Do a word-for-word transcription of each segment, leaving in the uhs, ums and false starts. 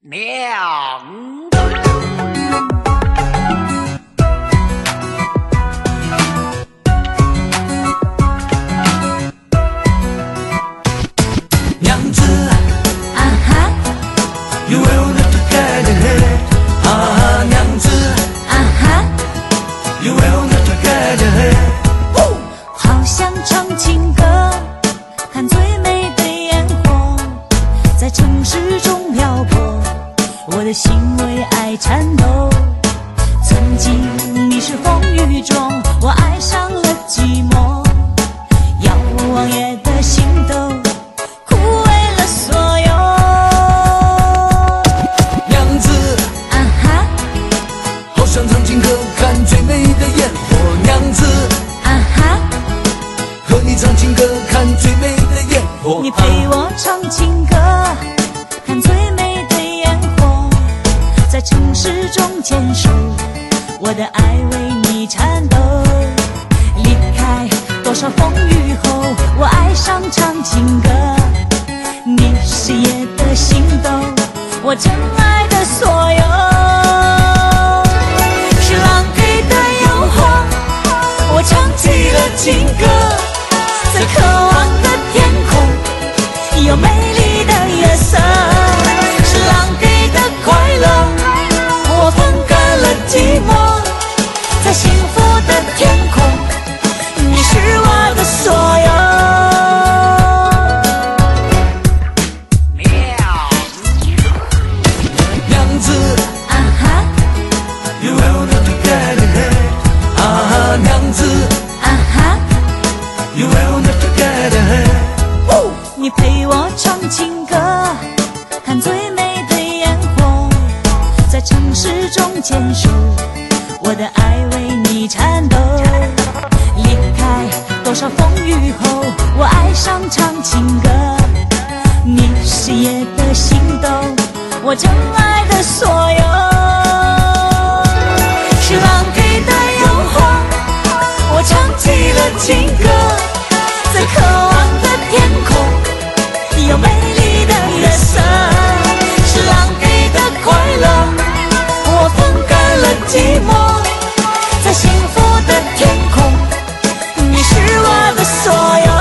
娘子。 娘子啊哈， ，You will never get ahead。啊，娘子啊哈， ，You will never get ahead。 好想唱情歌，看最美的烟火，在城市中漂泊，我的心为爱颤抖。曾经你是风雨中，我爱上了寂寞，遥望夜的星斗，枯萎了所有。 娘子啊哈， 好想唱情歌，看最美的烟火。娘子啊哈， 和你唱情歌，看最美的烟火。 你陪我唱情歌，看最美的烟火，在城市中坚守，我的爱为你颤抖。离开多少风雨后，我爱上唱情歌。你是夜的星斗，我真爱的所有。是浪给的诱惑，我唱起了情歌，在渴望的天空，有美丽的月色。是浪给的快乐，我分割了寂寞，在幸福的天空，你是我的所有。 娘子啊哈， ，You will never get ahead。啊，娘子啊哈， ，You will never get ahead。 你陪我唱情歌，看最美的烟火，在城市中坚守，我的爱为你颤抖。离开多少风雨后，我爱上唱情歌。你是夜的星斗，我真爱的所有。是浪给的诱惑，我唱起了情歌，在渴望的天空，有美丽的月色。是浪给的快乐，我分割了寂寞，在幸福的天空，你是我的所有。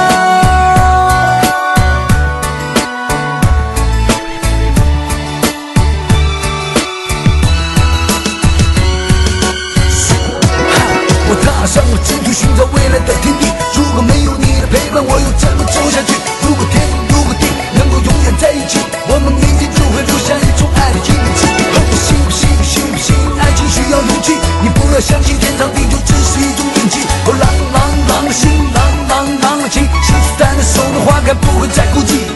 我踏上了征途，寻找未来的天地。如果没有你的陪伴，我又怎么走下去？如果天，如果地能够永远在一起，我们明天就会留下一种爱的印记。问我信不信，信不信？爱情需要勇气。你不要相信天长地久只是一种运气。哦，朗朗朗的心，朗朗朗的情，心似淡的手的花开，不会再孤寂。